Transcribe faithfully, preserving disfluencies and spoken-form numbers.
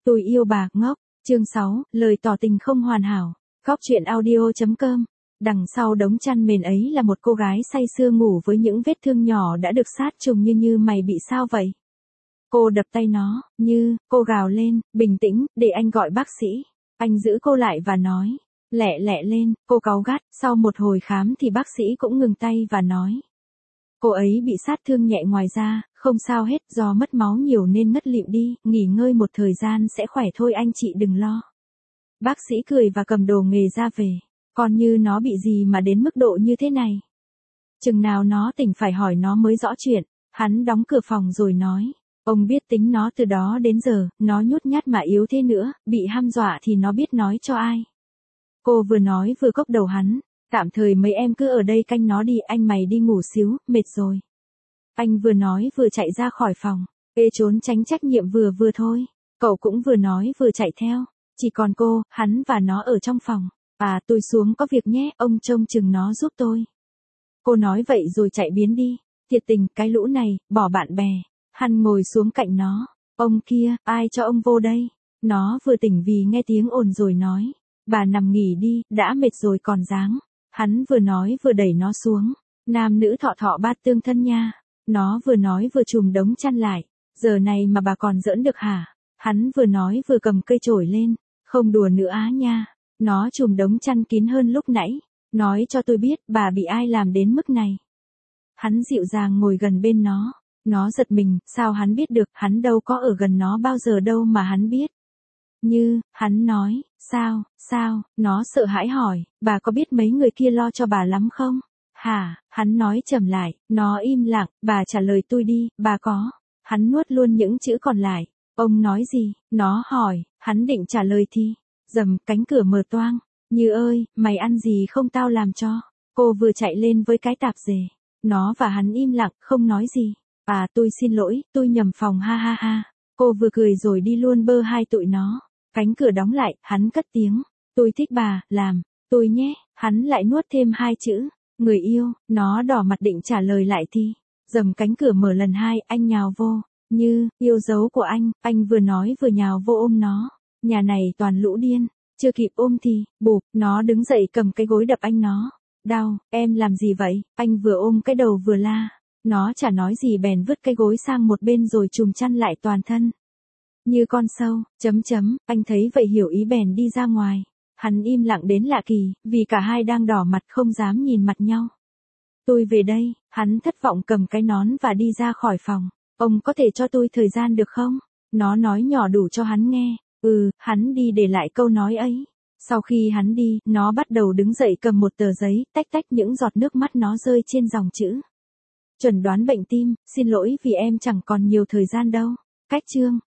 Tôi yêu bà, ngốc. Chương sáu, lời tỏ tình không hoàn hảo. Góc truyện audio chấm com. Đằng sau đống chăn mền ấy là một cô gái say sưa ngủ với những vết thương nhỏ đã được sát trùng. Như Như mày bị sao vậy? Cô đập tay nó. Như, cô gào lên, bình tĩnh, để anh gọi bác sĩ. Anh giữ cô lại và nói. Lẹ lẹ lên, cô cáu gắt. Sau một hồi khám thì bác sĩ cũng ngừng tay và nói. Cô ấy bị sát thương nhẹ, ngoài ra, không sao hết, do mất máu nhiều nên ngất lịm đi, nghỉ ngơi một thời gian sẽ khỏe thôi, anh chị đừng lo. Bác sĩ cười và cầm đồ nghề ra về. Còn Như nó bị gì mà đến mức độ như thế này? Chừng nào nó tỉnh phải hỏi nó mới rõ chuyện. Hắn đóng cửa phòng rồi nói. Ông biết tính nó từ đó đến giờ, nó nhút nhát mà yếu thế nữa, bị hăm dọa thì nó biết nói cho ai. Cô vừa nói vừa cốc đầu hắn. Tạm thời mấy em cứ ở đây canh nó đi, anh mày đi ngủ xíu, mệt rồi. Anh vừa nói vừa chạy ra khỏi phòng. Ê, trốn tránh trách nhiệm vừa vừa thôi. Cậu cũng vừa nói vừa chạy theo. Chỉ còn cô, hắn và nó ở trong phòng. À, tôi xuống có việc nhé, ông trông chừng nó giúp tôi. Cô nói vậy rồi chạy biến đi. Thiệt tình, cái lũ này, bỏ bạn bè. Hắn ngồi xuống cạnh nó. Ông kia, ai cho ông vô đây? Nó vừa tỉnh vì nghe tiếng ồn rồi nói. Bà nằm nghỉ đi, đã mệt rồi còn dáng. Hắn vừa nói vừa đẩy nó xuống. Nam nữ thọ thọ bát tương thân nha. Nó vừa nói vừa chùm đống chăn lại. Giờ này mà bà còn giỡn được hả? Hắn vừa nói vừa cầm cây chổi lên. Không đùa nữa á nha. Nó chùm đống chăn kín hơn lúc nãy. Nói cho tôi biết bà bị ai làm đến mức này. Hắn dịu dàng ngồi gần bên nó. Nó giật mình, sao hắn biết được, hắn đâu có ở gần nó bao giờ đâu mà hắn biết. Như, hắn nói, sao, sao, nó sợ hãi hỏi, bà có biết mấy người kia lo cho bà lắm không? Hả, hắn nói trầm lại, nó im lặng, bà trả lời tôi đi, bà có. Hắn nuốt luôn những chữ còn lại. Ông nói gì? Nó hỏi, hắn định trả lời thì, dầm, cánh cửa mở toang. Như ơi, mày ăn gì không tao làm cho. Cô vừa chạy lên với cái tạp dề. Nó và hắn im lặng, không nói gì. À, tôi xin lỗi, tôi nhầm phòng, ha ha ha. Cô vừa cười rồi đi luôn bơ hai tụi nó. Cánh cửa đóng lại, hắn cất tiếng. Tôi thích bà, làm, tôi nhé. Hắn lại nuốt thêm hai chữ. Người yêu, nó đỏ mặt định trả lời lại thì. Dầm, cánh cửa mở lần hai, anh nhào vô. Như, yêu dấu của anh, anh vừa nói vừa nhào vô ôm nó. Nhà này toàn lũ điên. Chưa kịp ôm thì, bụp, nó đứng dậy cầm cái gối đập anh nó. Đau, em làm gì vậy? Anh vừa ôm cái đầu vừa la. Nó chả nói gì bèn vứt cái gối sang một bên rồi chùm chăn lại toàn thân. Như con sâu, chấm chấm, anh thấy vậy hiểu ý bèn đi ra ngoài. Hắn im lặng đến lạ kỳ, vì cả hai đang đỏ mặt không dám nhìn mặt nhau. Tôi về đây, hắn thất vọng cầm cái nón và đi ra khỏi phòng. Ông có thể cho tôi thời gian được không? Nó nói nhỏ đủ cho hắn nghe. Ừ, hắn đi để lại câu nói ấy. Sau khi hắn đi, nó bắt đầu đứng dậy cầm một tờ giấy, tách tách những giọt nước mắt nó rơi trên dòng chữ. Chuẩn đoán bệnh tim, xin lỗi vì em chẳng còn nhiều thời gian đâu. Cách chương.